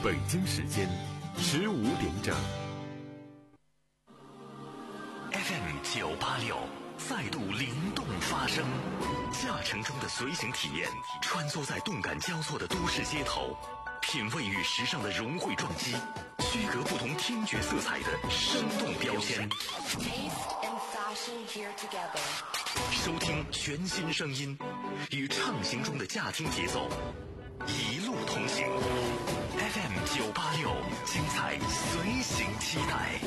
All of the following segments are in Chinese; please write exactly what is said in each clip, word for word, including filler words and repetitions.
北京时间十五点整。 F M 九八六再度灵动发声，驾乘中的随行体验，穿梭在动感交错的都市街头，品味与时尚的融汇撞击，区隔不同听觉色彩的生动标签。收听全新声音，与畅行中的驾听节奏一路同行。F M 九八六，精彩随行期待。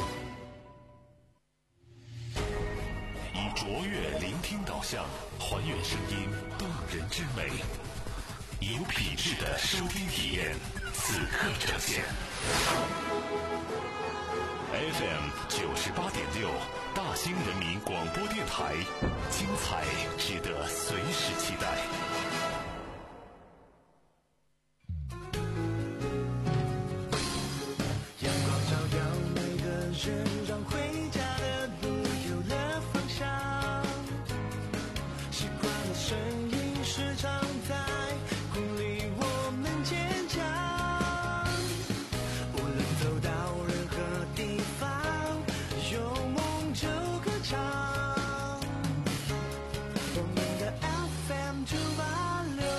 以卓越聆听导向，还原声音动人之美，以有品质的收听体验，此刻呈现。F M 九十八点六，大兴人民广播电台，精彩值得随时期待。 阳光照耀每个人，让回家的路有了方向。习惯的声音时常在鼓励我们坚强。无论走到任何地方，有梦就歌唱。我们的 F M 九八六。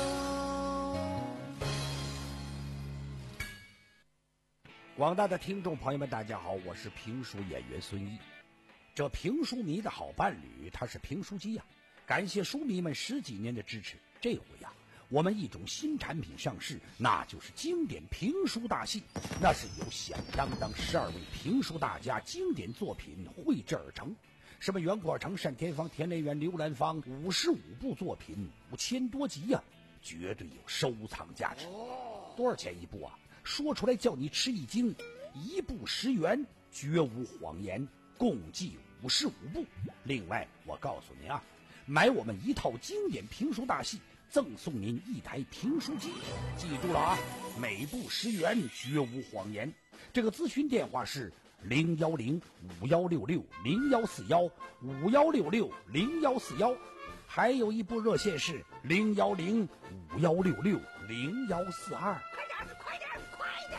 广大的听众朋友们，大家好，我是评书演员孙一。这评书迷的好伴侣，他是评书机呀、啊。感谢书迷们十几年的支持，这回呀、啊，我们一种新产品上市，那就是经典评书大戏。那是由响当当十二位评书大家经典作品绘制而成，什么袁阔成、单田芳、田连元、刘兰芳，五十五部作品，五千多集呀、啊，绝对有收藏价值。多少钱一部啊？说出来叫你吃一惊，一部十元，绝无谎言，共计五十五部。另外，我告诉您啊，买我们一套经典评书大戏，赠送您一台评书机。记住了啊，每部十元，绝无谎言。这个咨询电话是零幺零五幺六六零幺四幺五幺六六零幺四幺，还有一部热线是零幺零五幺六六零幺四二。快点，快点，快点！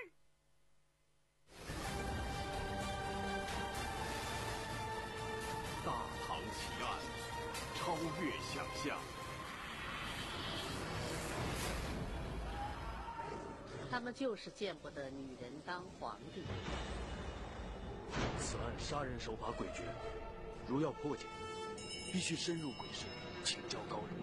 大唐奇案，超越想象。 他们就是见不得女人当皇帝。 此案杀人手法诡谲，如要破解，必须深入鬼市，请教高人。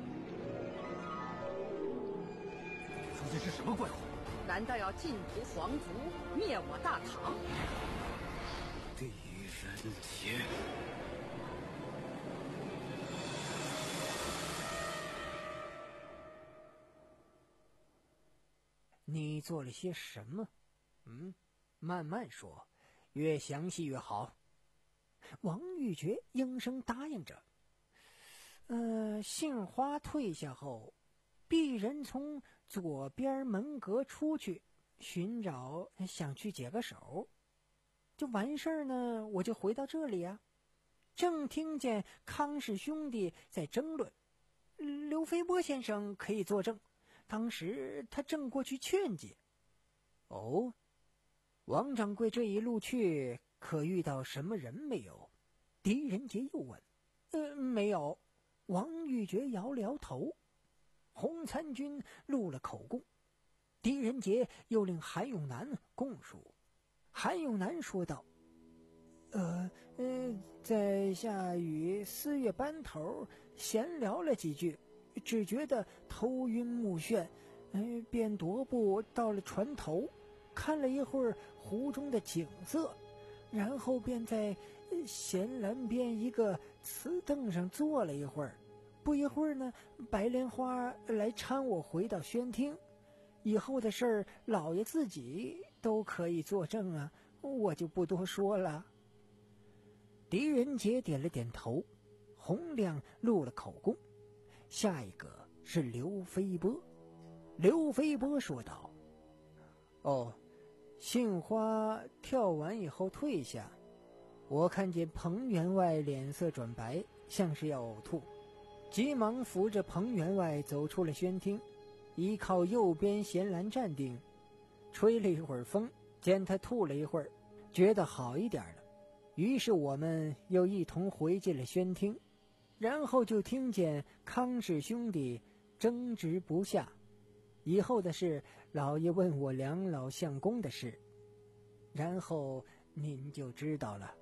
究竟是什么怪物？ 难道要尽屠皇族，灭我大唐？ 狄仁杰。 你做了些什么？嗯，慢慢说，越详细越好。王玉珏应声答应着。呃，杏花退下后，鄙人从左边门阁出去，寻找想去解个手，就完事儿呢，我就回到这里啊。正听见康氏兄弟在争论，刘飞波先生可以作证。当时他正过去劝解。哦，王掌柜这一路去可遇到什么人没有？狄仁杰又问。呃，没有。王玉珏摇了摇头。洪参军录了口供。狄仁杰又令韩永南供述。韩永南说道：呃呃，在下与四月班头闲聊了几句，只觉得头晕目眩，呃，便踱步到了船头，看了一会儿湖中的景色，然后便在闲栏边一个瓷凳上坐了一会儿。不一会儿呢，白莲花来搀我回到宣厅。以后的事儿，老爷自己都可以作证啊，我就不多说了。狄仁杰点了点头，洪亮录了口供。下一个是刘飞波。刘飞波说道：哦，杏花跳完以后退下，我看见彭员外脸色转白，像是要呕吐，急忙扶着彭员外走出了宣厅，依靠右边闲栏站定。 吹了一会儿风，见他吐了一会儿，觉得好一点了，于是我们又一同回进了轩厅，然后就听见康氏兄弟争执不下。以后的事，老爷问我两老相公的事，然后您就知道了。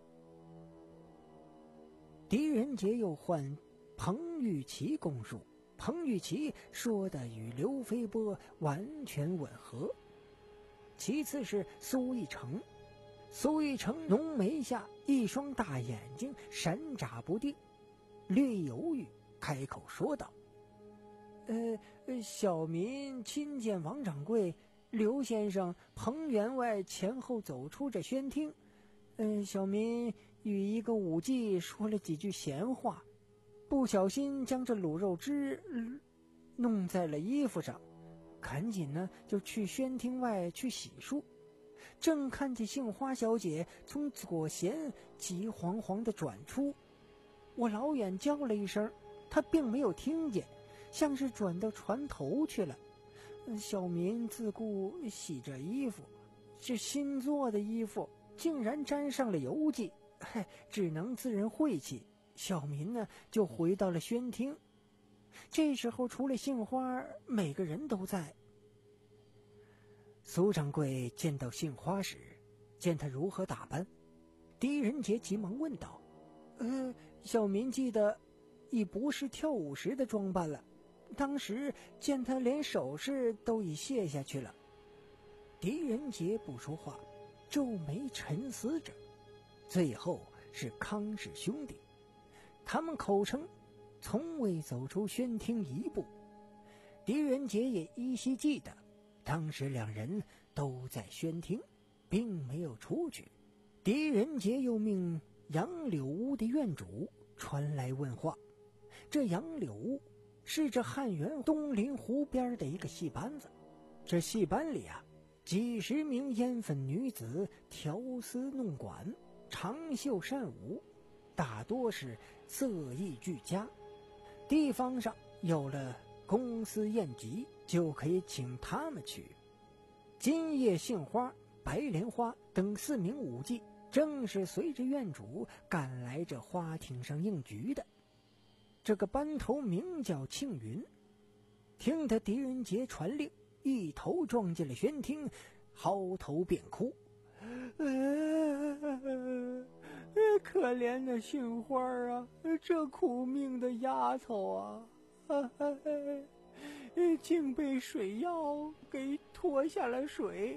狄仁杰又唤彭玉琪供述，彭玉琪说的与刘飞波完全吻合。其次是苏一成，苏一成浓眉下一双大眼睛闪眨不定，略犹豫，开口说道：呃，小民亲见王掌柜、刘先生、彭员外前后走出这轩厅，呃，小民与一个武技说了几句闲话，不小心将这卤肉汁、呃、弄在了衣服上，赶紧呢就去轩厅外去洗漱，正看见杏花小姐从左弦急惶惶地转出，我老远叫了一声，她并没有听见，像是转到船头去了。小民自顾洗着衣服，这新做的衣服竟然沾上了油迹，嘿，只能自认晦气。小民呢就回到了轩厅，这时候除了杏花，每个人都在。苏掌柜见到杏花时，见他如何打扮，狄仁杰急忙问道：呃，小民记得已不是跳舞时的装扮了，当时见他连首饰都已卸下去了。狄仁杰不说话，皱眉沉思着。最后是康氏兄弟，他们口称从未走出轩厅一步。狄仁杰也依稀记得，当时两人都在轩厅，并没有出去。狄仁杰又命杨柳屋的院主传来问话。这杨柳屋是这汉源东临湖边的一个戏班子，这戏班里啊，几十名烟粉女子调丝弄管，长袖善舞，大多是色艺俱佳。地方上有了公司宴集，就可以请他们去。今夜杏花、白莲花等四名舞伎正是随着院主赶来这花厅上应局的。这个班头名叫庆云，听得狄仁杰传令，一头撞进了轩厅，嚎啕便哭。呃可怜的杏花啊，这苦命的丫头啊，啊竟被水妖给拖下了水。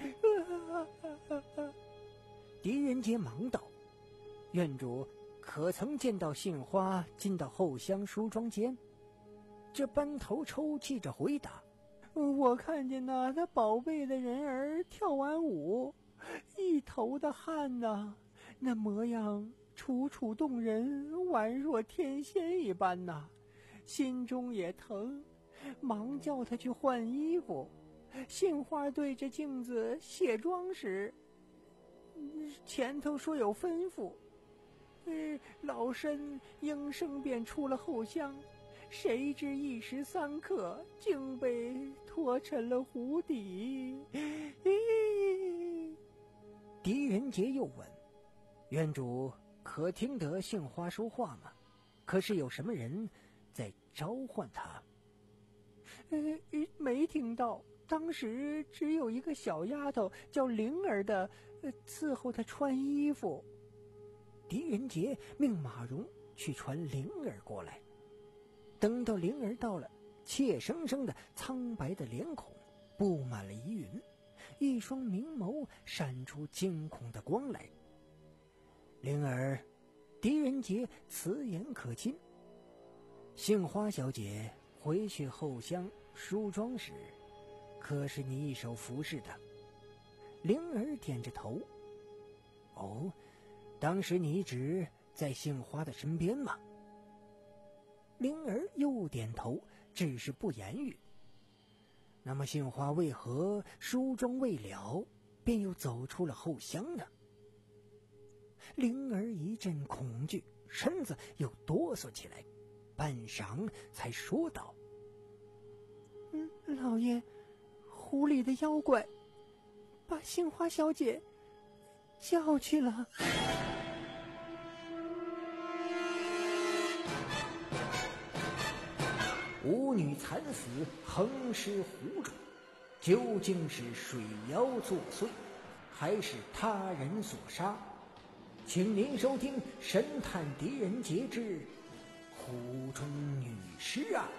狄仁杰忙道：院主可曾见到杏花进到后厢梳妆间？这班头抽泣着回答：我看见那他宝贝的人儿跳完舞，一头的汗呐，那模样楚楚动人，宛若天仙一般呐，心中也疼，忙叫他去换衣服。杏花对着镜子卸妆时，前头说有吩咐，呃，老身应声便出了后厢，谁知一时三刻竟被拖沉了湖底。狄仁杰又问：院主可听得杏花说话吗？可是有什么人在召唤他？呃，没听到，当时只有一个小丫头叫灵儿的，呃，伺候她穿衣服。狄仁杰命马蓉去传灵儿过来。等到灵儿到了，怯生生的苍白的脸孔布满了疑云，一双明眸闪出惊恐的光来。灵儿，狄仁杰此言可亲。杏花小姐回去后厢梳妆时，可是你一手服侍的？灵儿点着头。哦，当时你只在杏花的身边吗？灵儿又点头，只是不言语。那么杏花为何梳妆未了，便又走出了后厢呢？灵儿一阵恐惧，身子又哆嗦起来，半晌才说道：嗯，老爷，湖里的妖怪把杏花小姐叫去了。舞女惨死，横尸湖中，究竟是水妖作祟，还是他人所杀？请您收听《神探狄仁杰之湖中女尸案》。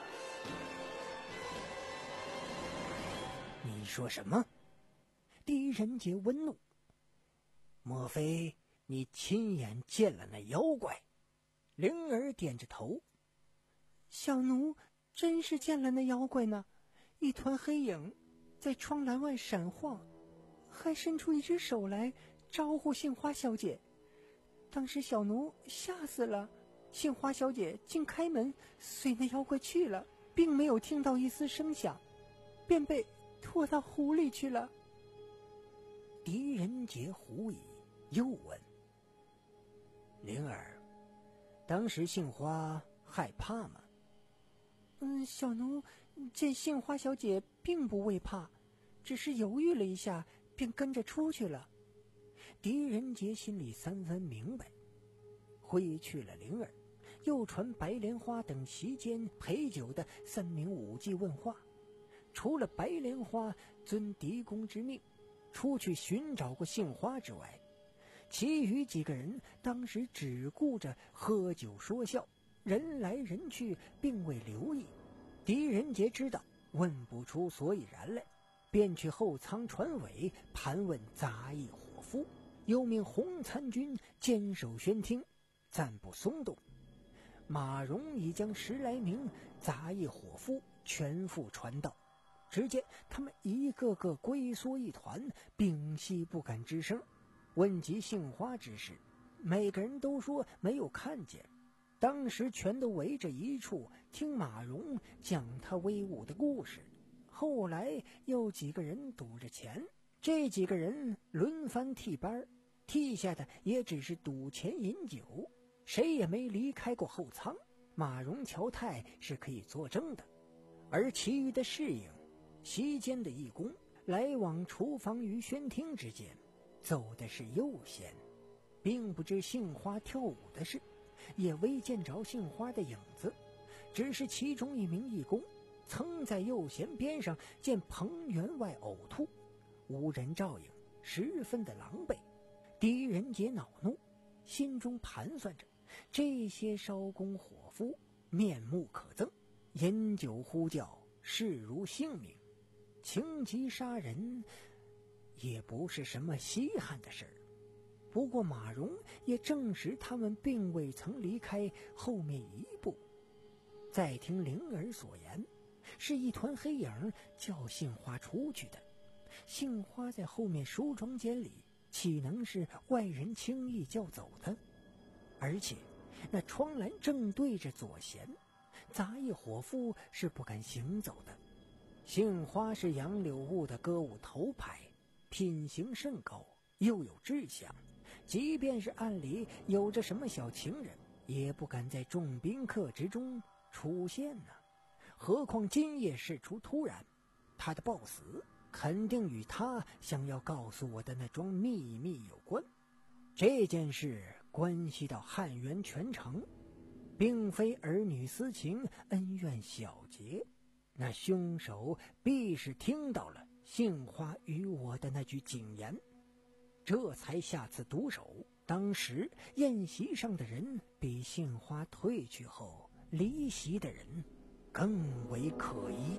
你说什么？狄仁杰温怒。莫非你亲眼见了那妖怪？灵儿点着头。小奴真是见了那妖怪呢，一团黑影在窗栏外闪晃，还伸出一只手来招呼杏花小姐。当时小奴吓死了，杏花小姐竟开门随那妖怪去了，并没有听到一丝声响，便被拖到湖里去了。狄仁杰狐疑，又问：灵儿，当时杏花害怕吗？嗯，小奴见杏花小姐并不畏怕，只是犹豫了一下，便跟着出去了。狄仁杰心里三分明白，挥去了灵儿，又传白莲花等席间陪酒的三名武技问话。除了白莲花遵狄公之命出去寻找过杏花之外，其余几个人当时只顾着喝酒说笑，人来人去，并未留意。狄仁杰知道问不出所以然来，便去后舱船尾盘问杂役伙夫，又命洪参军坚守宣厅，暂不松动。马荣已将十来名杂役伙夫全副传道，只见他们一个个龟缩一团，屏息不敢吱声。问及杏花之事，每个人都说没有看见，当时全都围着一处听马荣讲他威武的故事。后来又几个人赌着钱，这几个人轮番替班，替下的也只是赌钱饮酒，谁也没离开过后舱。马荣、乔太是可以作证的，而其余的侍应、席间的义工来往厨房与宣厅之间，走的是右贤，并不知杏花跳舞的事，也未见着杏花的影子，只是其中一名义工曾在右贤边上见彭员外呕吐，无人照应，十分的狼狈。狄仁杰恼怒，心中盘算着这些烧工伙夫面目可憎，饮酒呼叫，视如性命，情急杀人也不是什么稀罕的事儿。不过马荣也证实他们并未曾离开后面一步。再听灵儿所言，是一团黑影叫杏花出去的，杏花在后面梳妆间里，岂能是外人轻易叫走的？而且那窗栏正对着左贤，杂役伙夫是不敢行走的。杏花是杨柳坞的歌舞头牌，品行甚高，又有志向，即便是暗里有着什么小情人，也不敢在众宾客之中出现呢。何况今夜事出突然，他的暴死肯定与他想要告诉我的那桩秘密有关。这件事关系到汉源全城，并非儿女私情、恩怨小节，那凶手必是听到了杏花与我的那句警言，这才下此毒手。当时宴席上的人比杏花退去后离席的人更为可疑。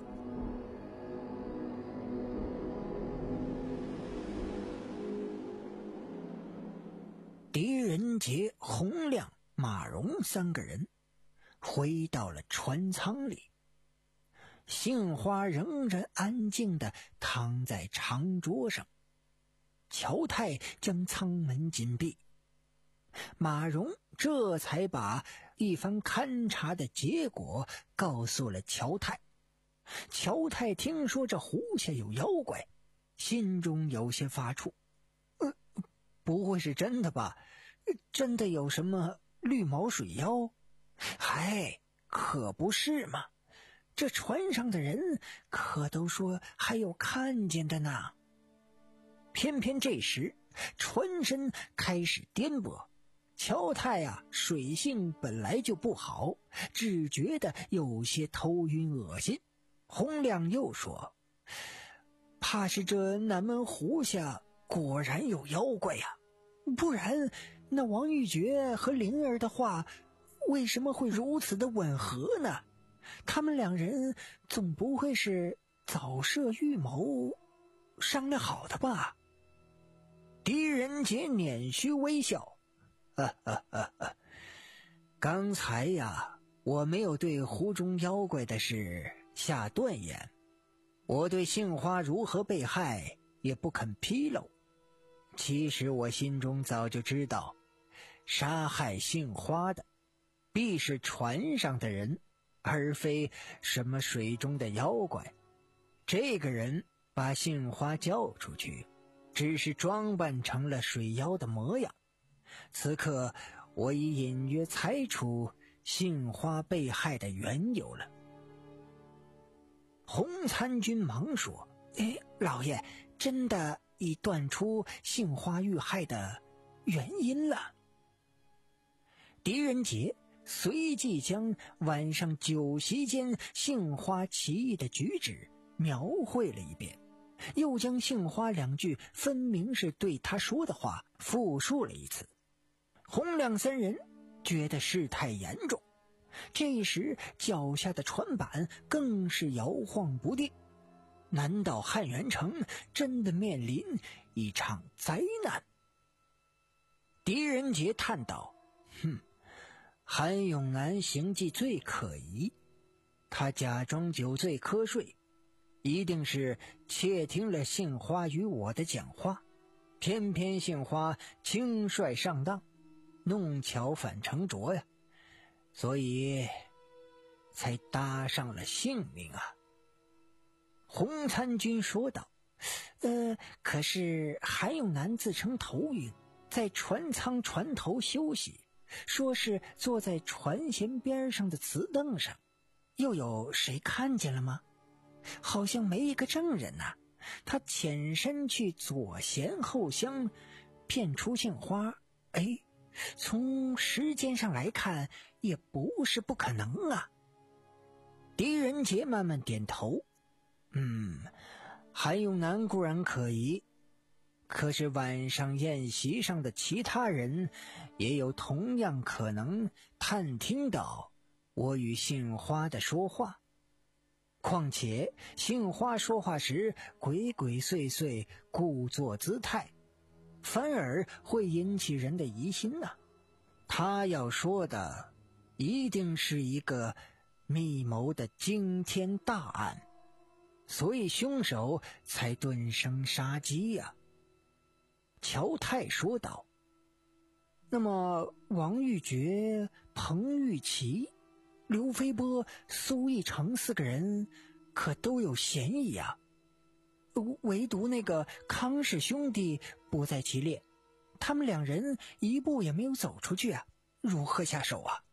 狄仁杰、洪亮、马荣三个人回到了船舱里，杏花仍然安静地躺在长桌上，乔太将舱门紧闭。马荣这才把一番勘察的结果告诉了乔太。乔太听说这湖下有妖怪，心中有些发怵。呃，不会是真的吧？真的有什么绿毛水妖？嗨，可不是嘛！这船上的人可都说还有看见的呢。 偏偏这时船身开始颠簸，乔太啊水性本来就不好，只觉得有些头晕恶心。洪亮又说，怕是这南门湖下果然有妖怪呀、啊，不然那王玉珏和灵儿的话为什么会如此的吻合呢？他们两人总不会是早设预谋商量好的吧？狄仁杰捻须微笑，哈哈哈哈，刚才呀，我没有对湖中妖怪的事下断言，我对杏花如何被害也不肯披露。其实我心中早就知道，杀害杏花的必是船上的人，而非什么水中的妖怪。这个人把杏花叫出去，只是装扮成了水妖的模样。此刻我已隐约猜出杏花被害的缘由了。洪参军忙说，哎，老爷真的已断出杏花遇害的原因了。狄仁杰随即将晚上酒席间杏花奇异的举止描绘了一遍，又将杏花两句分明是对他说的话复述了一次。洪亮三人觉得事态严重，这时脚下的船板更是摇晃不定，难道汉元城真的面临一场灾难？狄仁杰叹道，哼，韩永南行迹最可疑，他假装酒醉瞌睡，一定是窃听了杏花与我的讲话，偏偏杏花轻率上当，弄巧反成拙呀，所以才搭上了性命啊。洪参军说道，呃，可是韩永南自称头晕，在船舱船头休息，说是坐在船舷边上的瓷凳上，又有谁看见了吗？好像没一个证人呐、啊。他潜身去左舷后厢骗出杏花，哎，从时间上来看也不是不可能啊。狄仁杰慢慢点头，嗯，韩永南固然可疑，可是晚上宴席上的其他人也有同样可能探听到我与杏花的说话。况且杏花说话时鬼鬼祟祟，故作姿态，反而会引起人的疑心呐、啊。他要说的一定是一个密谋的惊天大案，所以凶手才顿生杀机呀、啊。乔太说道，那么王玉珏、彭玉琪、刘飞波、苏义成四个人可都有嫌疑啊，唯独那个康氏兄弟不在其列，他们两人一步也没有走出去啊，如何下手啊？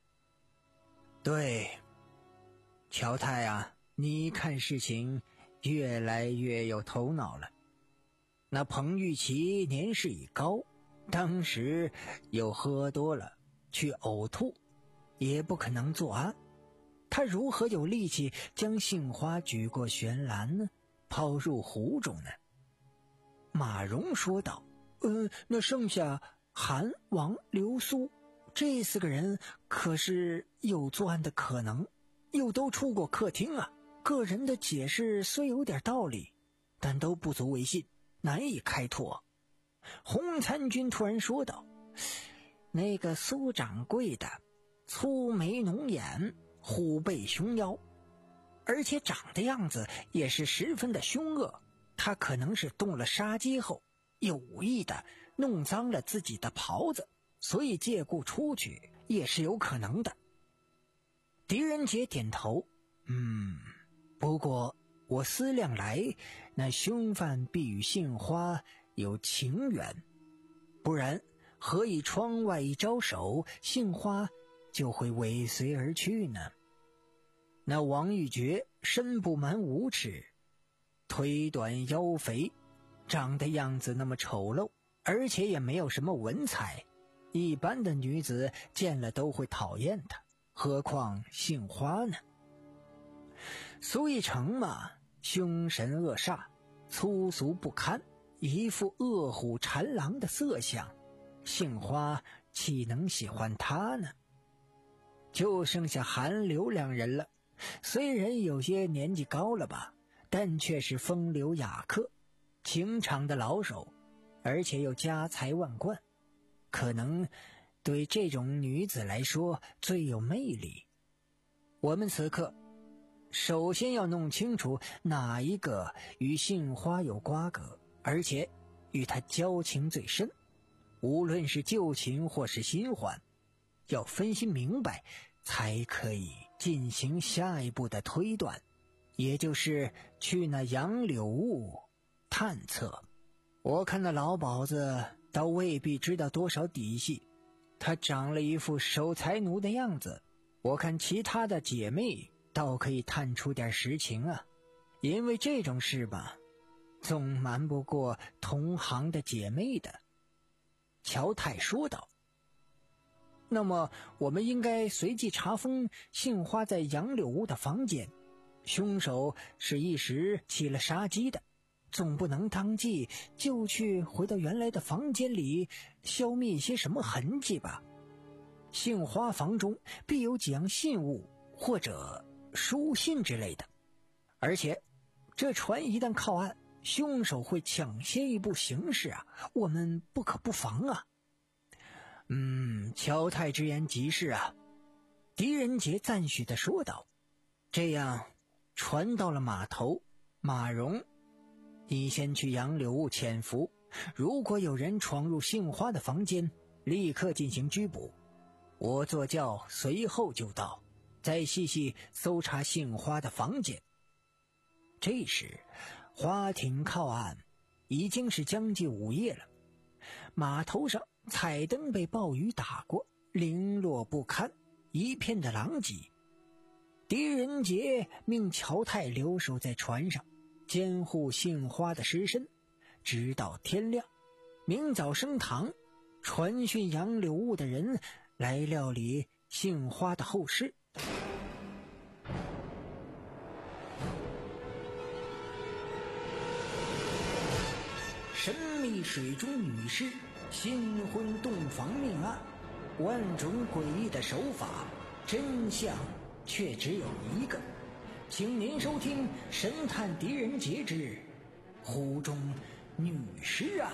对，乔太啊，你看事情越来越有头脑了。那彭玉琪年事已高，当时又喝多了去呕吐，也不可能作案，他如何有力气将杏花举过悬栏呢，抛入湖中呢？马荣说道，呃，那剩下韩、王、刘、苏这四个人可是有作案的可能，又都出过客厅啊，个人的解释虽有点道理，但都不足为信，难以开脱。洪参军突然说道，那个苏掌柜的粗眉浓眼，虎背熊腰，而且长的样子也是十分的凶恶，他可能是动了杀机后有意的弄脏了自己的袍子，所以借故出去也是有可能的。狄仁杰点头，嗯，不过我思量来，那凶犯必与杏花有情缘，不然何以窗外一招手，杏花就会尾随而去呢？那王玉珏身不满五尺，腿短腰肥， 长得样子那么丑陋，而且也没有什么文采，一般的女子见了都会讨厌她，何况杏花呢？苏一成嘛，凶神恶煞，粗俗不堪，一副恶虎缠狼的色相，杏花岂能喜欢他呢？就剩下韩流两人了，虽然有些年纪高了吧，但却是风流雅客，情场的老手，而且又家财万贯，可能对这种女子来说最有魅力。我们此刻首先要弄清楚哪一个与杏花有瓜葛，而且与她交情最深，无论是旧情或是新欢，要分析明白，才可以进行下一步的推断，也就是去那杨柳坞探测。我看那老鸨子倒未必知道多少底细，他长了一副守财奴的样子，我看其他的姐妹倒可以探出点实情啊，因为这种事吧，总瞒不过同行的姐妹的。乔太说道。那么我们应该随即查封杏花在杨柳屋的房间，凶手是一时起了杀机的，总不能当即就去回到原来的房间里消灭一些什么痕迹吧。杏花房中必有几样信物或者书信之类的，而且这船一旦靠岸，凶手会抢先一步行事啊，我们不可不防啊。嗯，乔太之言极是啊，狄仁杰赞许地说道。这样，船到了码头，马荣，你先去杨柳坞潜伏，如果有人闯入杏花的房间，立刻进行拘捕。我坐轿随后就到，再细细搜查杏花的房间。这时，花艇靠岸，已经是将近午夜了。码头上彩灯被暴雨打过，零落不堪，一片的狼藉。狄仁杰命乔太留守在船上，监护杏花的尸身，直到天亮。明早升堂，传讯杨柳坞的人来料理杏花的后事。神秘水中女尸新婚洞房命案，万种诡异的手法，真相却只有一个。请您收听神探狄仁杰之湖中女尸案。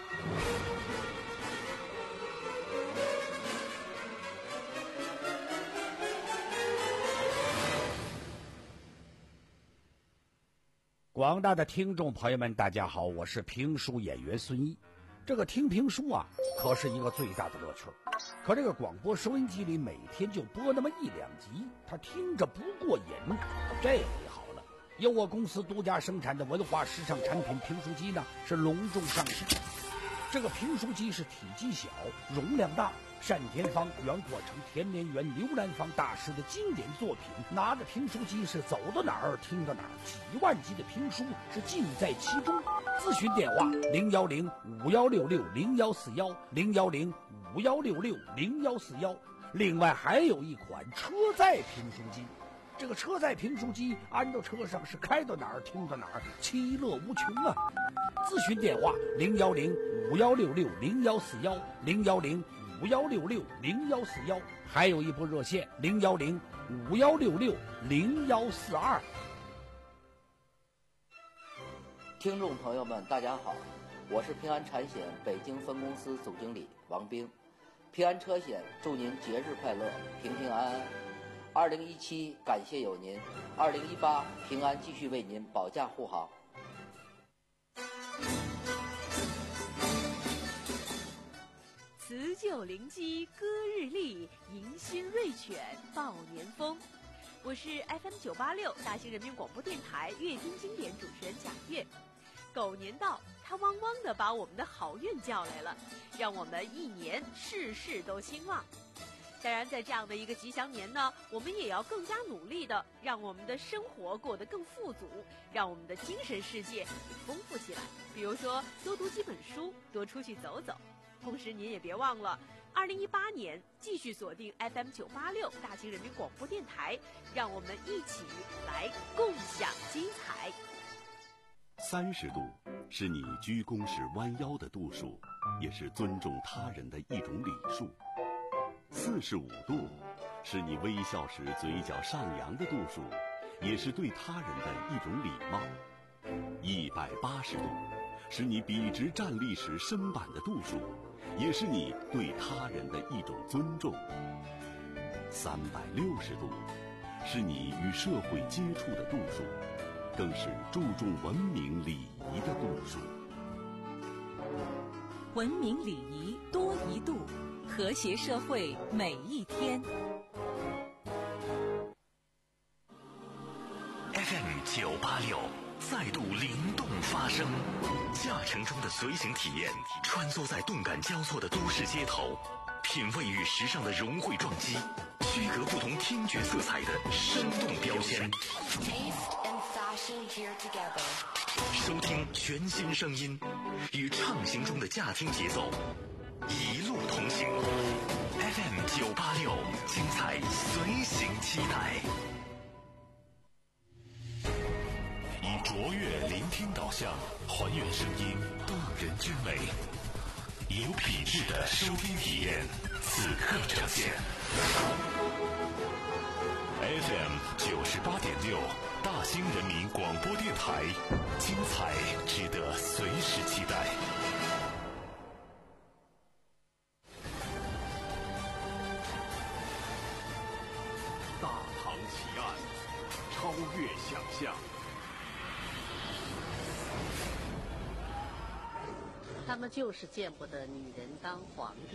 广大的听众朋友们，大家好，我是评书演员孙一。这个听评书啊，可是一个最大的乐趣。可这个广播收音机里每天就播那么一两集，他听着不过瘾。这回好了，由我公司独家生产的文化时尚产品评书机呢，是隆重上市。这个评书机是体积小，容量大，单田芳、袁阔成、田连元、刘兰芳大师的经典作品，拿着评书机是走到哪儿听到哪儿，几万集的评书是尽在其中。咨询电话零幺零五幺六六零幺四幺零幺零五幺六六零幺四幺。另外还有一款车载评书机，这个车载评书机安到车上是开到哪儿听到哪儿，其乐无穷啊！咨询电话零幺零五幺六六零幺四幺零幺零五幺六六零幺四幺，还有一部热线零幺零五幺六六零幺四二。 听众朋友们，大家好，我是平安产险北京分公司总经理王兵。平安车险祝您节日快乐，平平安安。二零一七感谢有您，二零一八平安继续为您保驾护航。 辞旧临机歌日丽，迎新瑞犬报年风。我是 F M 九八六大兴人民广播电台阅听经典主持人贾月。狗年到，它汪汪地把我们的好运叫来了，让我们一年事事都兴旺。 当然，在这样的一个吉祥年呢，我们也要更加努力的，让我们的生活过得更富足，让我们的精神世界丰富起来。比如说，多读几本书，多出去走走。同时，您也别忘了，二零一八年继续锁定 F M 九八六大兴人民广播电台，让我们一起来共享精彩。 三十度是你鞠躬时弯腰的度数，也是尊重他人的一种礼数。四十五度是你微笑时嘴角上扬的度数，也是对他人的一种礼貌。一百八十度是你笔直站立时身板的度数，也是你对他人的一种尊重。三百六十度是你与社会接触的度数，更是注重文明礼仪的度数。 文明礼仪多一度，和谐社会每一天。 F M 九八六再度灵动发声，驾乘中的随行体验，穿梭在动感交错的都市街头，品味与时尚的融汇撞击，区隔不同听觉色彩的生动标签。收听全新声音，与畅行中的驾听节奏，一路同行。F M 九八六，精彩随行期待。以卓越聆听导向，还原声音动人之美，有品质的收听体验，此刻呈现。F M 九十八点六，大兴人民广播电台，精彩值得随时期待。 大唐奇案，超越想象。 他们就是见不得女人当皇帝。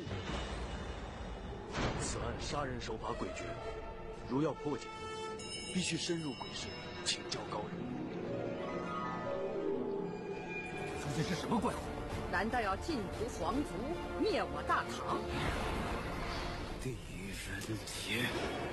此案杀人手法诡谲，如要破解，必须深入鬼市，请教高人。 这是什么怪物？ 难道要尽除皇族，灭我大唐？ 狄仁杰。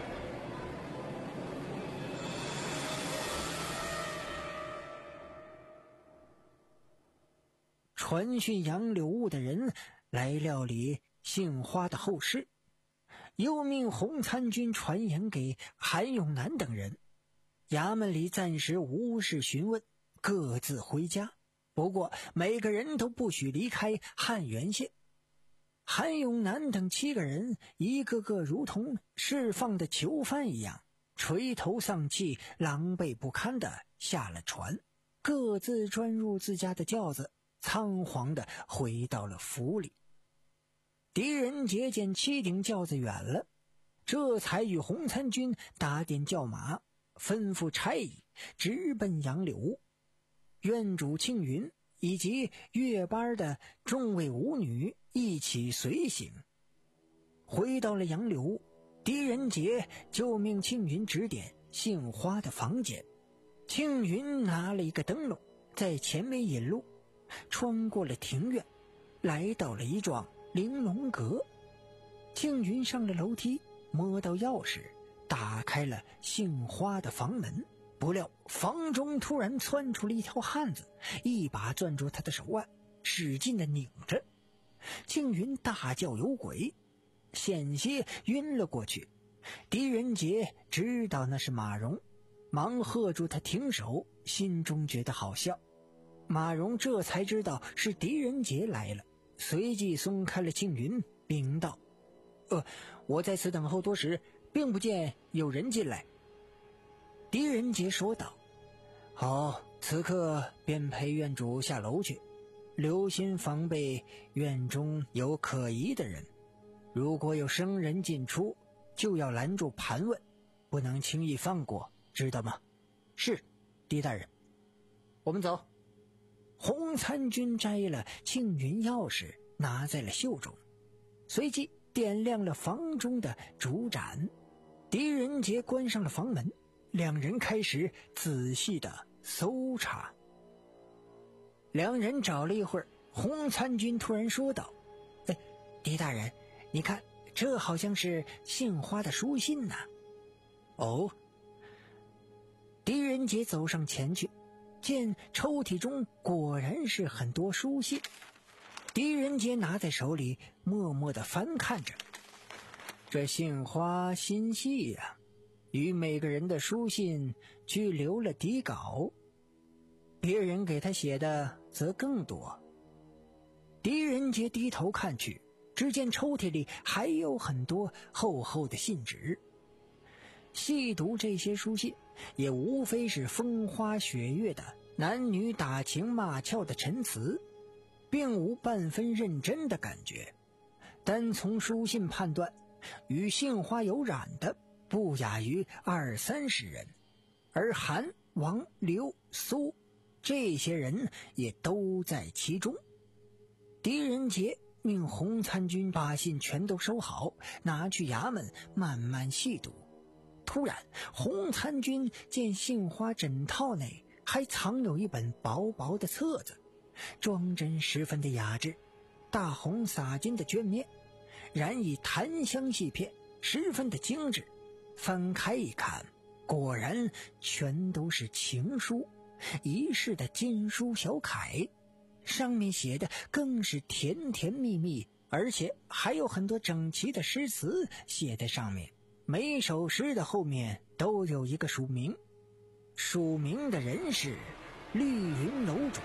传讯杨柳坞的人来料理杏花的后事，又命洪参军传言给韩永南等人。衙门里暂时无事询问，各自回家。不过每个人都不许离开汉源县。韩永南等七个人一个个如同释放的囚犯一样，垂头丧气，狼狈不堪地下了船，各自钻入自家的轿子，仓皇地回到了府里。狄仁杰见七顶轿子远了，这才与洪参军打点轿马，吩咐差役直奔杨柳坞。院主庆云以及月班的众位舞女一起随行。回到了杨柳坞，狄仁杰就命庆云指点杏花的房间。庆云拿了一个灯笼，在前面引路，穿过了庭院，来到了一幢玲珑阁。庆云上了楼梯，摸到钥匙，打开了杏花的房门。不料房中突然窜出了一条汉子，一把攥住他的手腕，使劲地拧着。庆云大叫有鬼，险些晕了过去。狄仁杰知道那是马蓉，忙喝住他停手，心中觉得好笑。马蓉这才知道是狄仁杰来了，随即松开了庆云，禀道：呃，我在此等候多时，并不见有人进来。狄仁杰说道：好，此刻便陪院主下楼去，留心防备院中有可疑的人，如果有生人进出，就要拦住盘问，不能轻易放过，知道吗？是，狄大人。我们走。洪参军摘了庆云钥匙，拿在了袖中，随即点亮了房中的烛盏。狄仁杰关上了房门，两人开始仔细的搜查。两人找了一会儿，洪参军突然说道：哎，狄大人，你看这这好像是杏花的书信呐、啊。哦，狄仁杰走上前去，见抽屉中果然是很多书信。狄仁杰拿在手里，默默地翻看着。这杏花心细呀、啊，与每个人的书信俱留了底稿，别人给他写的则更多。狄仁杰低头看去，只见抽屉里还有很多厚厚的信纸。细读这些书信，也无非是风花雪月的男女打情骂俏的陈词，并无半分认真的感觉。单从书信判断，与杏花有染的不亚于二三十人，而韩、王、刘、苏这些人也都在其中。狄仁杰命洪参军把信全都收好，拿去衙门慢慢细读。突然，洪参军见杏花枕套内还藏有一本薄薄的册子，装帧十分的雅致，大红洒金的绢面，染以檀香细片，十分的精致。翻开一看，果然全都是情书，一世的金书小楷，上面写的更是甜甜蜜蜜，而且还有很多整齐的诗词写在上面。每首诗的后面都有一个署名，署名的人是绿云楼主。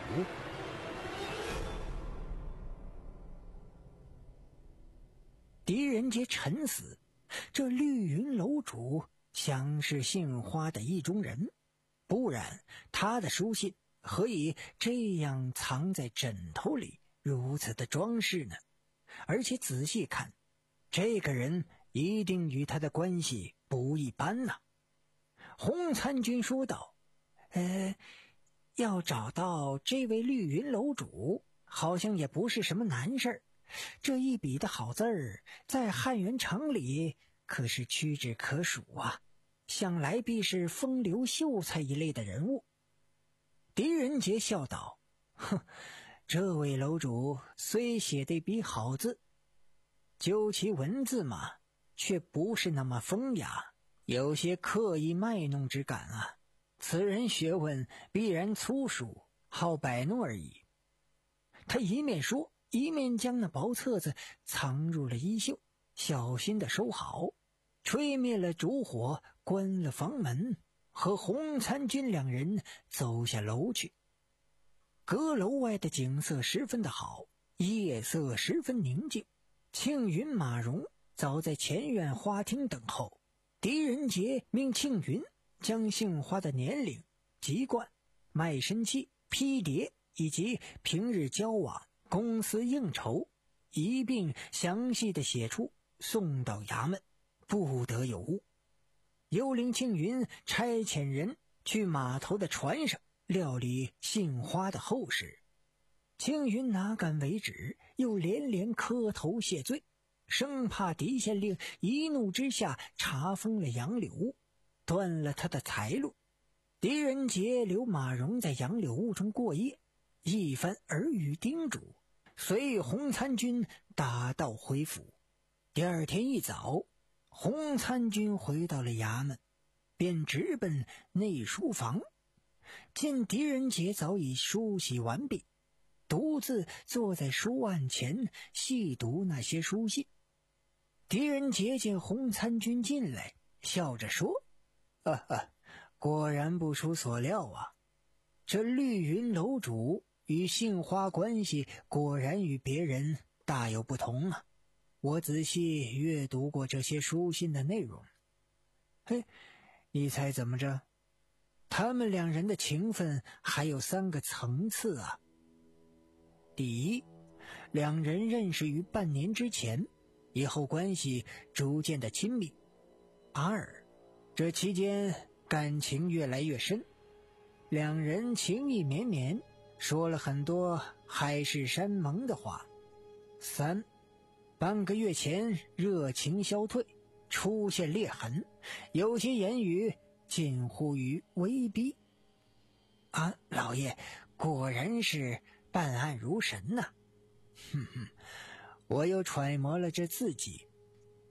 狄仁杰沉思，这绿云楼主想是杏花的意中人，不然他的书信何以这样藏在枕头里，如此的装饰呢？而且仔细看，这个人一定与他的关系不一般呐、啊。洪参军说道：呃，要找到这位绿云楼主，好像也不是什么难事儿。这一笔的好字儿，在汉元城里可是屈指可数啊，想来必是风流秀才一类的人物。狄仁杰笑道：哼，这位楼主虽写的笔好字，究其文字嘛，却不是那么风雅，有些刻意卖弄之感啊。此人学问必然粗疏，好摆弄而已。他一面说，一面将那薄册子藏入了衣袖，小心地收好，吹灭了烛火，关了房门，和洪参军两人走下楼去。阁楼外的景色十分的好，夜色十分宁静。庆云、马荣早在前院花厅等候。狄仁杰命庆云将杏花的年龄、籍贯、卖身契、批牒以及平日交往、公司应酬一并详细的写出，送到衙门，不得有误。又令庆云差遣人去码头的船上料理杏花的后事。庆云哪敢为止，又连连磕头谢罪，生怕狄县令一怒之下查封了杨柳，断了他的财路。狄仁杰留马荣在杨柳屋中过夜，一番耳语叮嘱，随洪参军打道回府。第二天一早，洪参军回到了衙门，便直奔内书房，见狄仁杰早已梳洗完毕，独自坐在书案前细读那些书信。狄仁杰见洪参军进来，笑着说：哈哈，果然不出所料啊，这绿云楼主与杏花关系果然与别人大有不同啊。我仔细阅读过这些书信的内容，嘿，你猜怎么着？他们两人的情分还有三个层次啊。第一，两人认识于半年之前，以后关系逐渐的亲密。二，这期间感情越来越深，两人情意绵绵，说了很多海誓山盟的话。三，半个月前热情消退，出现裂痕，有些言语近乎于威逼。啊，老爷果然是办案如神呐、啊！哼哼，我又揣摩了这字迹，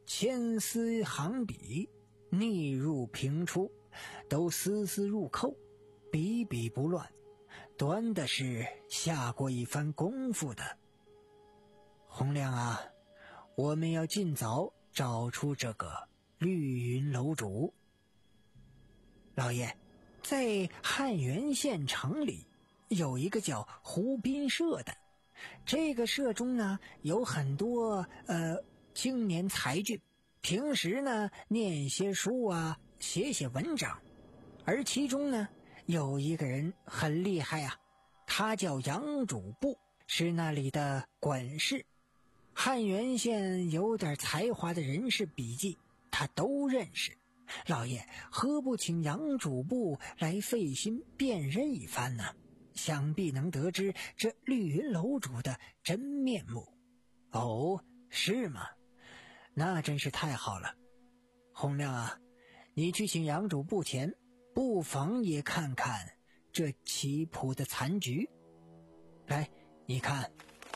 千丝行笔，逆入平出，都丝丝入扣，笔笔不乱，端的是下过一番功夫的。洪亮啊，我们要尽早找出这个绿云楼主。老爷，在汉源县城里有一个叫湖滨社的，这个社中呢有很多呃青年才俊，平时呢念些书啊，写写文章，而其中呢有一个人很厉害啊，他叫杨主簿，是那里的管事。汉源县有点才华的人士笔记他都认识，老爷何不请杨主簿来费心辨认一番呢？想必能得知这绿云楼主的真面目。哦，是吗？那真是太好了。洪亮啊，你去请杨主簿前，不妨也看看这棋谱的残局。来，你看。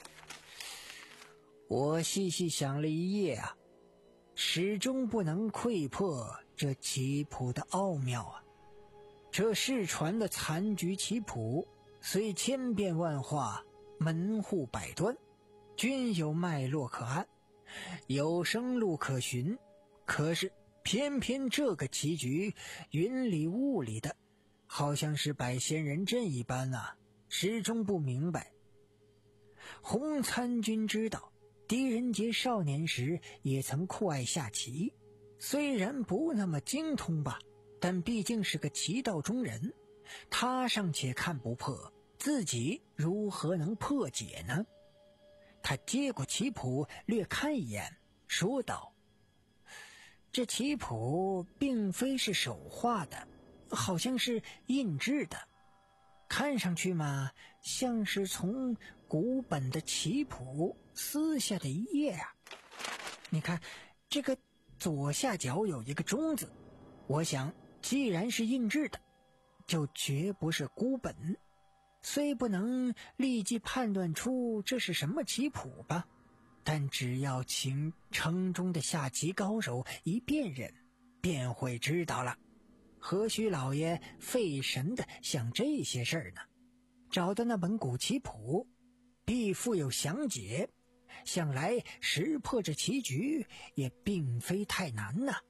我细细想了一夜啊，始终不能窥破这棋谱的奥妙啊。这世传的残局棋谱虽千变万化，门户百端，均有脉络可按，有生路可循，可是偏偏这个棋局云里雾里的，好像是摆仙人阵一般啊，始终不明白。洪参军知道狄仁杰少年时也曾酷爱下棋，虽然不那么精通吧，但毕竟是个棋道中人，他尚且看不破，自己如何能破解呢？他接过棋谱略看一眼，说道：这棋谱并非是手画的，好像是印制的，看上去嘛，像是从古本的棋谱撕下的一页啊。你看这个左下角有一个中字，我想既然是印制的，就绝不是孤本，虽不能立即判断出这是什么棋谱吧，但只要请城中的下棋高手一辨认，便会知道了。何须老爷费神的想这些事儿呢？找到那本古棋谱，必附有详解，想来识破这棋局也并非太难呐。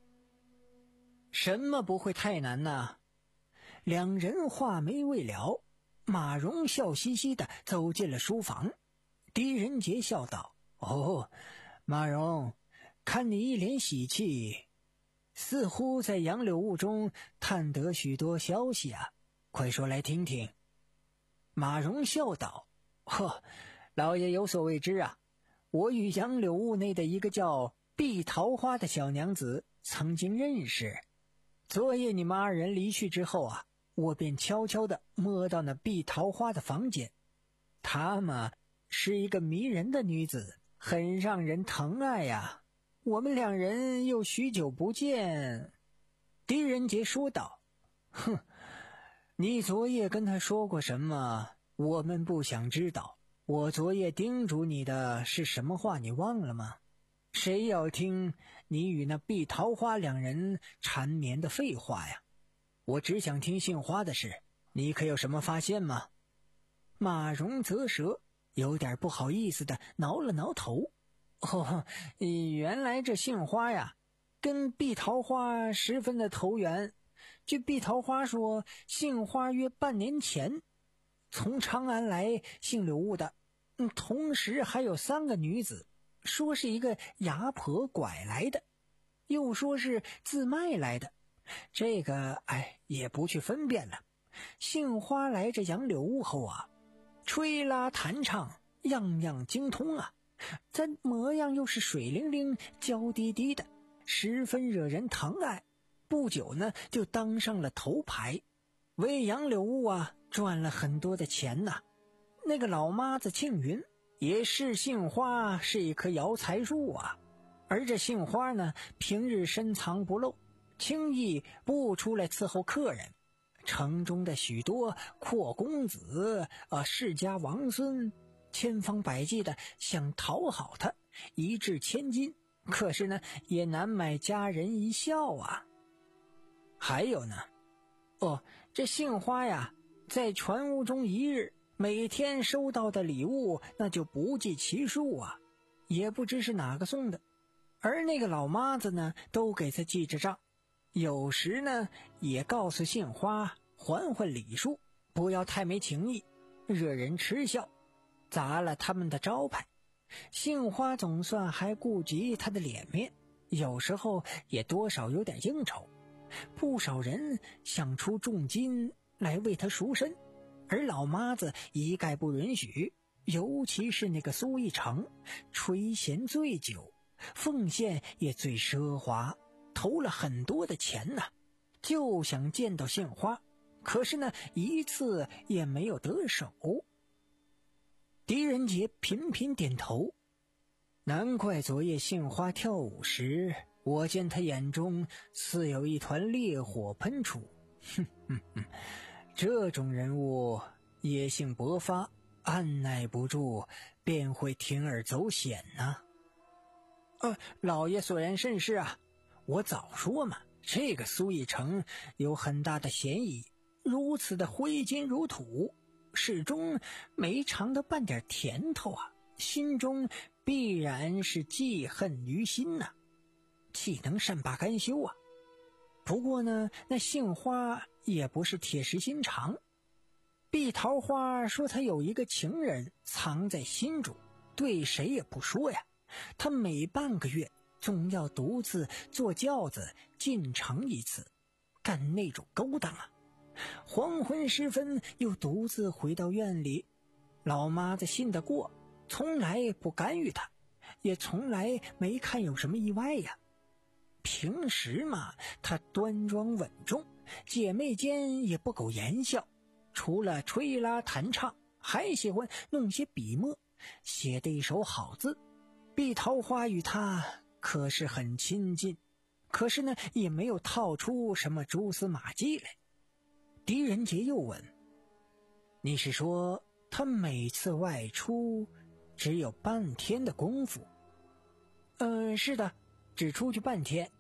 什么不会太难呢？两人话没未了，马荣笑嘻嘻的走进了书房。狄仁杰笑道：哦，马荣，看你一脸喜气，似乎在杨柳雾中探得许多消息啊，快说来听听。马荣笑道：呵，老爷有所未知啊，我与杨柳雾内的一个叫碧桃花的小娘子曾经认识。昨夜你们二人离去之后啊，我便悄悄地摸到那碧桃花的房间。她嘛，是一个迷人的女子，很让人疼爱呀。我们两人又许久不见。狄仁杰说道：哼，你昨夜跟他说过什么，我们不想知道。我昨夜叮嘱你的是什么话，你忘了吗？谁要听你与那碧桃花两人缠绵的废话呀？我只想听杏花的事，你可有什么发现吗？马荣啧舌，有点不好意思的挠了挠头。哦，原来这杏花呀，跟碧桃花十分的投缘。据碧桃花说，杏花约半年前从长安来姓柳雾的，嗯，同时还有三个女子，说是一个牙婆拐来的，又说是自卖来的。这个哎，也不去分辨了。杏花来这杨柳雾后啊，吹拉弹唱样样精通啊，这模样又是水灵灵娇滴滴的，十分惹人疼爱。不久呢，就当上了头牌，为杨柳雾啊赚了很多的钱呐、啊。那个老妈子庆云也是杏花是一棵摇财树啊，而这杏花呢，平日深藏不露，轻易不出来伺候客人。城中的许多阔公子啊，世家王孙，千方百计的想讨好他，一掷千金， 可是呢，也难买佳人一笑啊。还有呢，哦，这杏花呀，在船屋中一日，每天收到的礼物那就不计其数啊，也不知是哪个送的。而那个老妈子呢，都给他记着账，有时呢也告诉杏花还还礼数，不要太没情义，惹人嗤笑，砸了他们的招牌。杏花总算还顾及他的脸面，有时候也多少有点应酬，不少人想出重金来为他赎身，而老妈子一概不允许。尤其是那个苏一成，垂涎最久，奉献也最奢华，投了很多的钱呐、啊，就想见到杏花，可是呢，一次也没有得手。狄仁杰频频点头，难怪昨夜杏花跳舞时，我见他眼中似有一团烈火喷出。哼哼哼，这种人物野性勃发，按耐不住便会铤而走险呐、啊。呃，老爷所言甚是啊，我早说嘛，这个苏一成有很大的嫌疑，如此的挥金如土，始终没尝到半点甜头啊，心中必然是记恨于心呐、啊，岂能善罢甘休啊？不过呢，那杏花也不是铁石心肠，碧桃花说她有一个情人藏在心中，对谁也不说呀。她每半个月总要独自坐轿子进城一次，干那种勾当啊。黄昏时分又独自回到院里，老妈子信得过，从来不干预她，也从来没看有什么意外呀。平时嘛，她端庄稳重，姐妹间也不苟言笑，除了吹拉弹唱，还喜欢弄些笔墨，写的一手好字。碧桃花与她可是很亲近，可是呢，也没有套出什么蛛丝马迹来。狄仁杰又问：你是说他每次外出只有半天的功夫？呃，是的，只出去半天。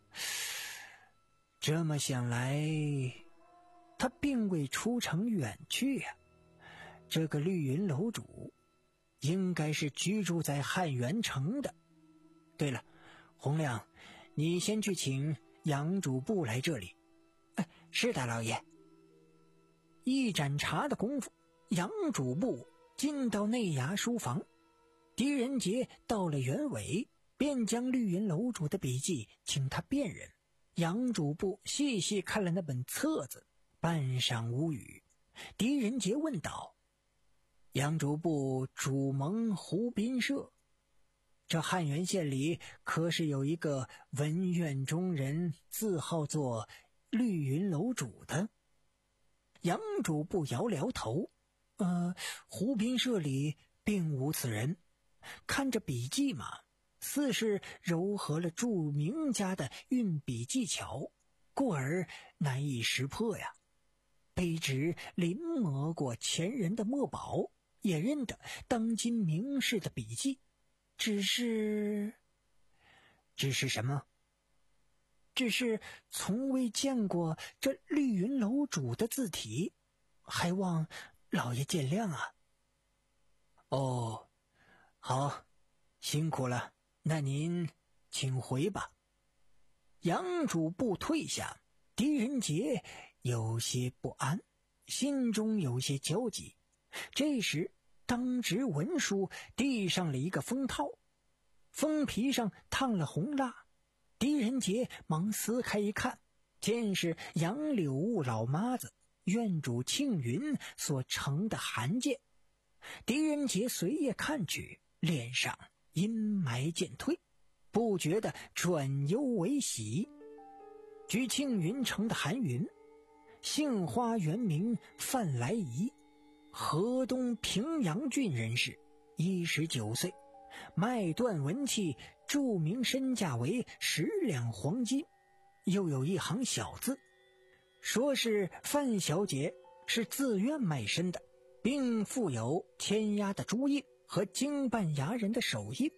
这么想来，他并未出城远去啊。这个绿云楼主应该是居住在汉元城的。对了，洪亮，你先去请杨主簿来这里。哎，是的，老爷。一盏茶的功夫，杨主簿进到内衙书房，狄仁杰到了原委，便将绿云楼主的笔记请他辨认。杨主簿细细看了那本册子，半晌无语。狄仁杰问道：杨主簿主蒙湖滨社，这汉源县里可是有一个文苑中人，自号作绿云楼主的？杨主簿摇摇头，呃，湖滨社里并无此人。看着笔记嘛，似是糅合了著名家的运笔技巧，故而难以识破呀。卑职临摹过前人的墨宝，也认得当今名士的笔记，只是只是什么？只是从未见过这绿云楼主的字体，还望老爷见谅啊。哦，好，辛苦了，那您请回吧。杨主簿退下，狄仁杰有些不安，心中有些焦急。这时当值文书递上了一个封套，封皮上烫了红蜡。狄仁杰忙撕开一看，见是杨柳雾老妈子院主庆云所呈的函件。狄仁杰随夜看去，脸上阴霾渐退，不觉得转忧为喜。据庆云呈的函云：杏花原名范来仪，河东平阳郡人士，一十九岁，卖断文器，著名身价为十两黄金，又有一行小字，说是范小姐是自愿卖身的，并附有签押的朱印和经办衙人的手印。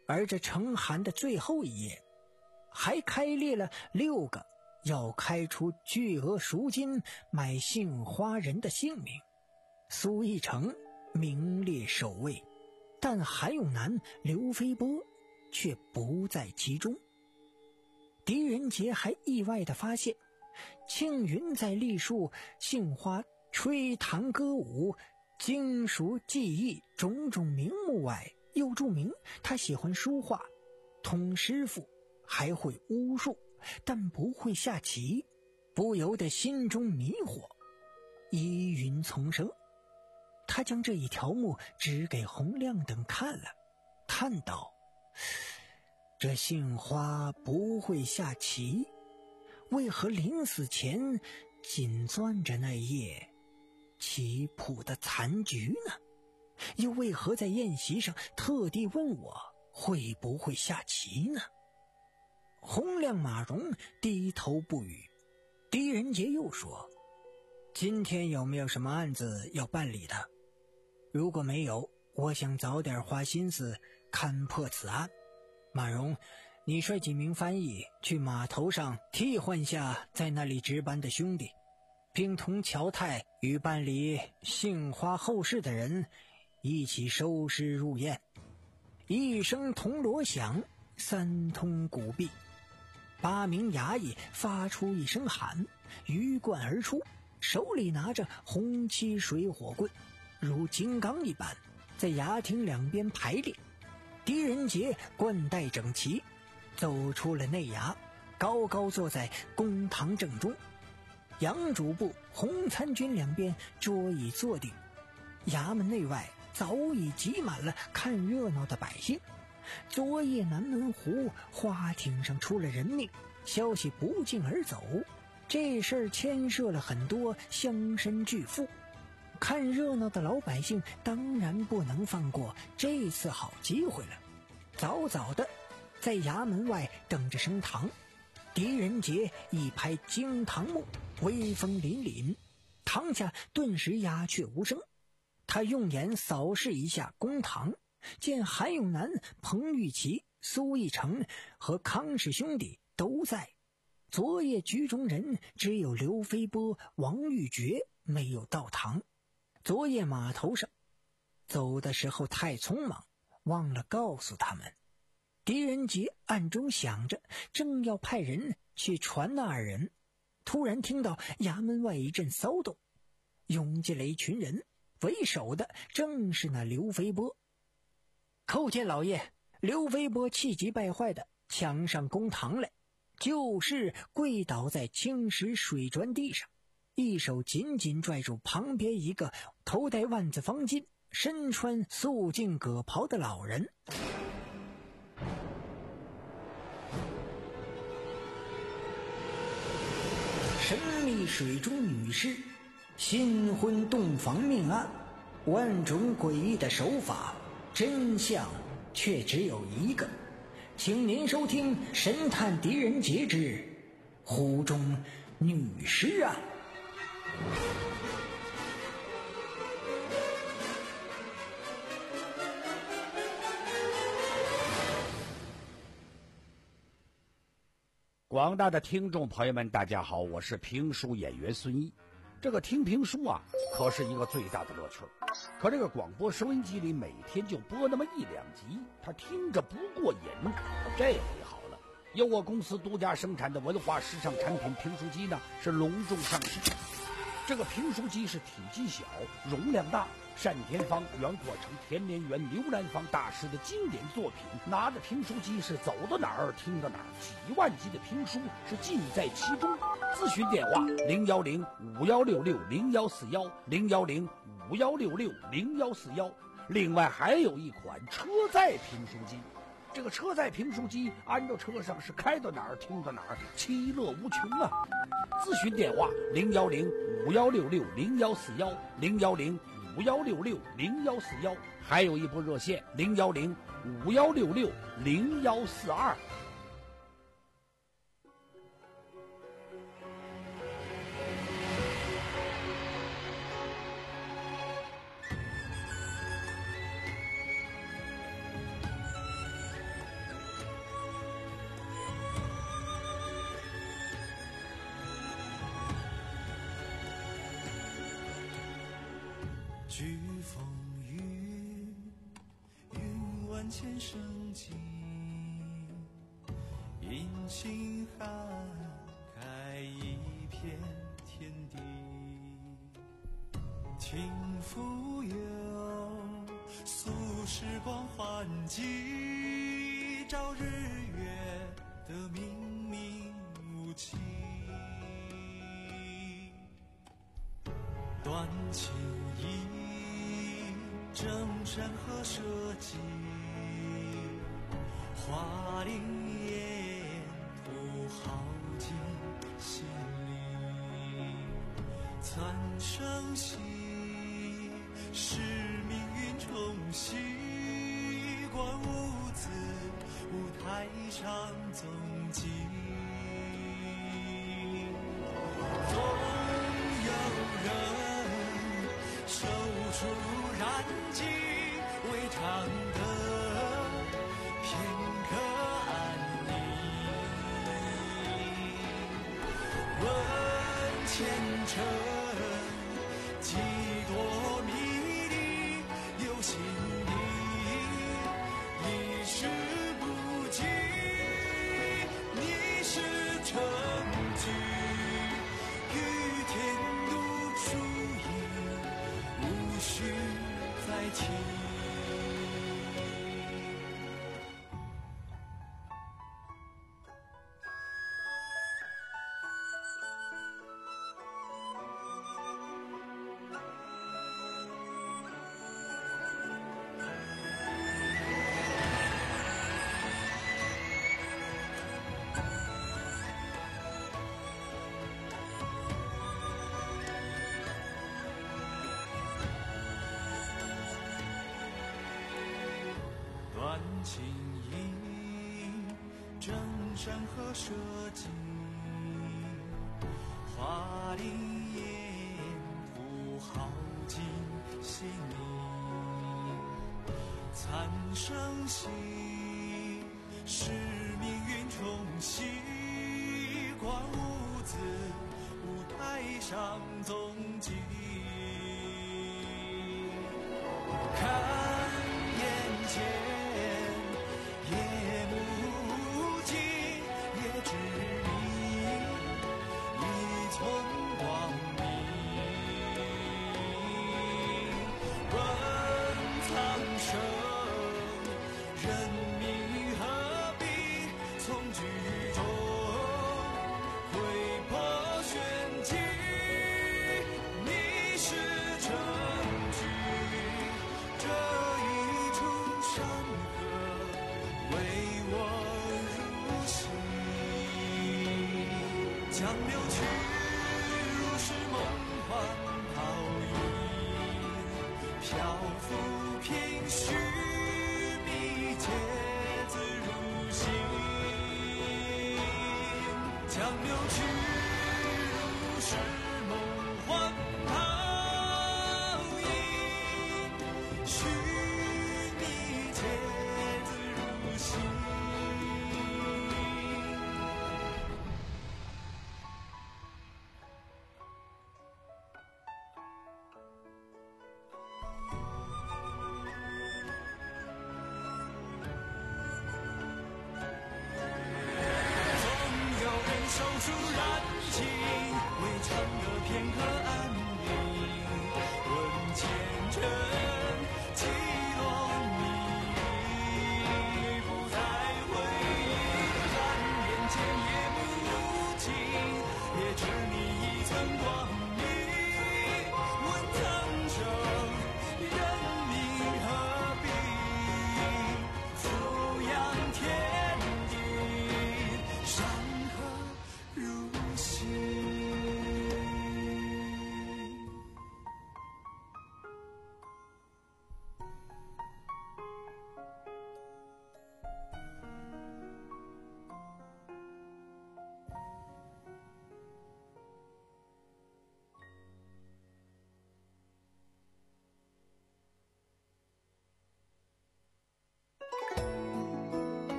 而这成函的最后一页还开列了六个要开出巨额赎金买杏花人的姓名。苏一成名列首位，但韩永南、刘飞波却不在其中。狄仁杰还意外地发现，庆云在历述杏花吹弹歌舞、经熟技艺种种名目外，又注明他喜欢书画，通诗赋，还会巫术，但不会下棋，不由得心中迷惑，疑云丛生。他将这一条目指给洪亮等看了，叹道：这杏花不会下棋，为何临死前紧攥着那页棋谱的残局呢？又为何在宴席上特地问我会不会下棋呢？洪亮、马荣低头不语。狄仁杰又说：今天有没有什么案子要办理的？如果没有，我想早点花心思勘破此案。马荣，你率几名翻译去码头上替换下在那里值班的兄弟，并同乔太与办理杏花后事的人一起收尸入殓。一声铜锣响，三通鼓壁，八名衙役发出一声喊，鱼贯而出，手里拿着红漆水火棍，如金刚一般，在衙厅两边排列。狄仁杰冠带整齐，走出了内衙，高高坐在公堂正中。杨主簿、洪参军两边桌椅坐定，衙门内外早已挤满了看热闹的百姓。昨夜南门湖花艇上出了人命，消息不胫而走，这事儿牵涉了很多乡绅巨富，看热闹的老百姓当然不能放过这次好机会了，早早的在衙门外等着升堂。狄仁杰一拍惊堂木，威风凛凛，堂下顿时鸦雀无声。他用眼扫视一下公堂，见韩永南、彭玉琪、苏一成和康氏兄弟都在，昨夜局中人只有刘飞波、王玉珏没有到堂。昨夜码头上走的时候太匆忙，忘了告诉他们。狄仁杰暗中想着，正要派人去传那二人，突然听到衙门外一阵骚动，涌进来一群人，为首的正是那刘飞波。叩见老爷！刘飞波气急败坏的抢上公堂来，就是跪倒在青石水砖地上，一手紧紧拽住旁边一个头戴万字方巾、身穿素净葛袍的老人。神秘水中女尸，新婚洞房命案，万种诡异的手法，真相却只有一个。请您收听《神探狄仁杰之湖中女尸案》。 广大的听众朋友们，大家好，我是评书演员孙毅。这个听评书啊，可是一个最大的乐趣。可这个广播收音机里每天就播那么一两集，他听着不过瘾。这回好了，由我公司独家生产的文化时尚产品评书机呢，是隆重上市。这个评书机是体积小，容量大，单田芳、袁阔成、田连元、刘兰芳大师的经典作品。拿着评书机是走到哪儿听到哪儿，几万集的评书是尽在其中。咨询电话零幺零五幺六六零幺四幺零幺零五幺六六零幺四幺。另外还有一款车载评书机。这个车载评书机安到车上是开到哪儿听到哪儿，其乐无穷啊！咨询电话零幺零五幺六六零幺四幺零幺零五幺六六零幺四幺，还有一部热线零幺零五幺六六零幺四二。 飓风雨，云万千生机，阴晴涵盖一片天地。听蜉蝣，诉时光换季，照日月的明明无期。断情意，正山河社稷，华林烟土耗尽心力。残生息，是命运冲洗，观物子，舞台上踪迹。总有人守住燃尽未尝的片刻安宁。问前尘几多迷离，流星里历史不尽，你是证据，与天路输赢，无需再提。断情意，正山河社稷，华林烟土耗尽心力。残生息，是命运冲洗，观物子，舞台上踪迹。看眼前夜幕尽，也知你一寸光明。问苍生，人命何必从局中窥破玄机？你是证据，这一出山河为我入戏。江流去，如是梦幻泡影，漂浮凭虚迷，皆自如心。江流去，如是梦幻泡影，虚迷，皆自如心。总有人守住燃尽未尝的片刻安宁。问前尘几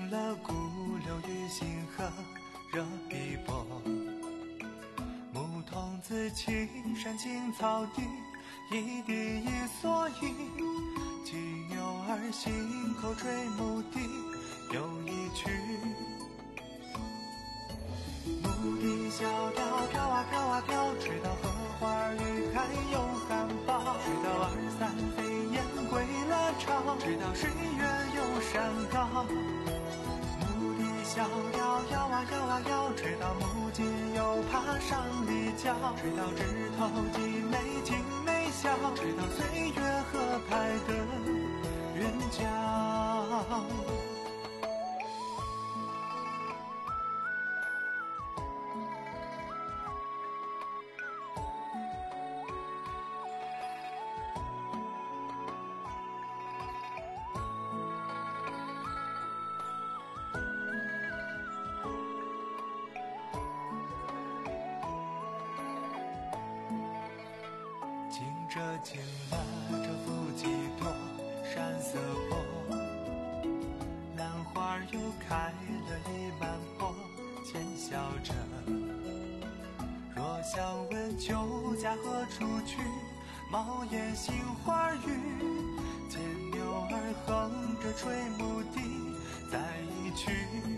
了古流与星河热碧波。牧童子骑山青草地，一滴一蓑衣。骑牛儿行口吹牧笛，又一曲。牧笛小调飘啊飘啊飘，吹到荷花欲开又含苞，吹到二三飞燕归了巢，吹到水月又山高。牧笛小调摇啊摇啊摇，吹到木槿又爬上立交，吹到枝头几眉轻眉笑，吹到岁月河畔的云脚。这进了这幅几朵山色波，兰花又开了一满坡，浅笑着。若想问酒家何处去，茅檐杏花雨。牵牛儿哼着吹牧笛在一曲。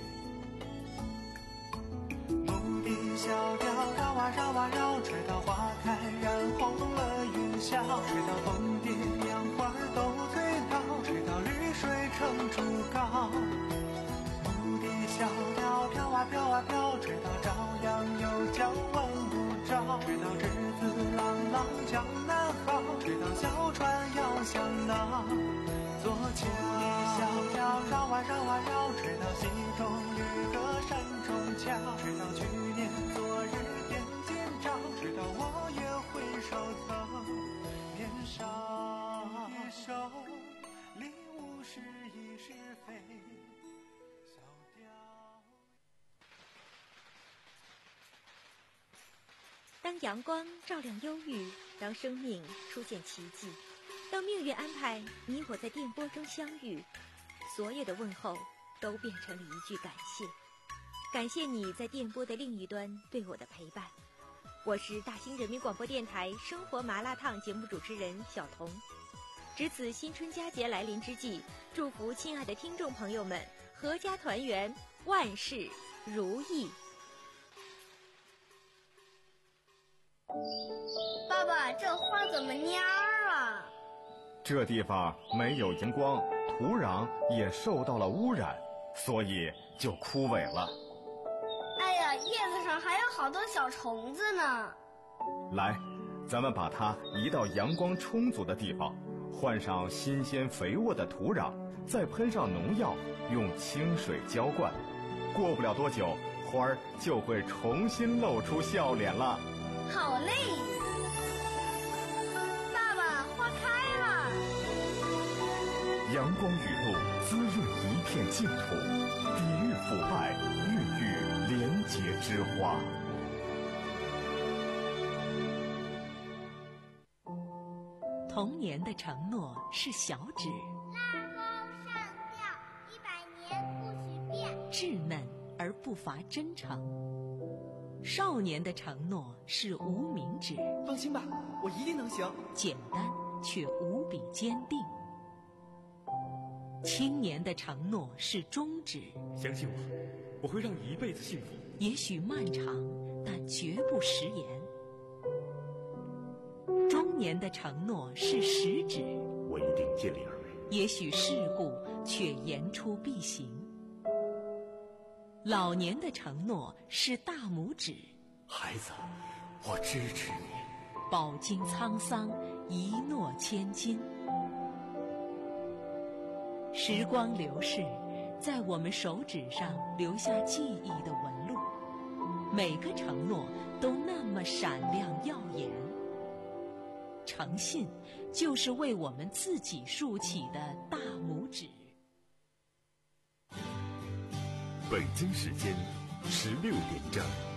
牧笛小调绕啊绕啊绕，吹到花开染红了云霄，吹到蜂蝶杨花都醉倒，吹到绿水成竹篙。牧笛小调飘啊飘啊飘，吹到朝阳又叫万物照，吹到栀子朗朗江南好，吹到小船要向那座桥。牧笛小调绕啊绕啊绕，吹到溪中渔歌山中桥，吹到去年昨日点今朝，吹到我也回首曾年少。一首领悟是亦是非，小调。 当阳光照亮忧郁，当生命出现奇迹，当命运安排你我在电波中相遇，所有的问候都变成了一句感谢。感谢你在电波的另一端对我的陪伴。我是大兴人民广播电台生活麻辣烫节目主持人小彤。值此新春佳节来临之际，祝福亲爱的听众朋友们阖家团圆，万事如意。 爸爸，这花怎么蔫儿啊？ 这地方没有阳光，土壤也受到了污染，所以就枯萎了。 哎呀，叶子上还有好多小虫子呢。 来，咱们把它移到阳光充足的地方，换上新鲜肥沃的土壤，再喷上农药，用清水浇灌。过不了多久，花儿就会重新露出笑脸了。 好嘞！爸爸，花开了。 阳光雨露滋润一片净土，抵御腐败，孕育廉洁之花。 童年的承诺是小指， 拉钩上吊，一百年不许变， 稚嫩而不乏真诚。少年的承诺是无名指， 放心吧，我一定能行。 简单却无比坚定。青年的承诺是中指， 相信我，我会让你一辈子幸福。 也许漫长，但绝不食言。中年的承诺是食指， 我一定尽力而为。 也许世故，却言出必行。老年的承诺是大拇指， 孩子，我支持你。 饱经沧桑，一诺千金。时光流逝，在我们手指上留下记忆的纹路，每个承诺都那么闪亮耀眼。诚信就是为我们自己竖起的大拇指。 北京时间十六点整。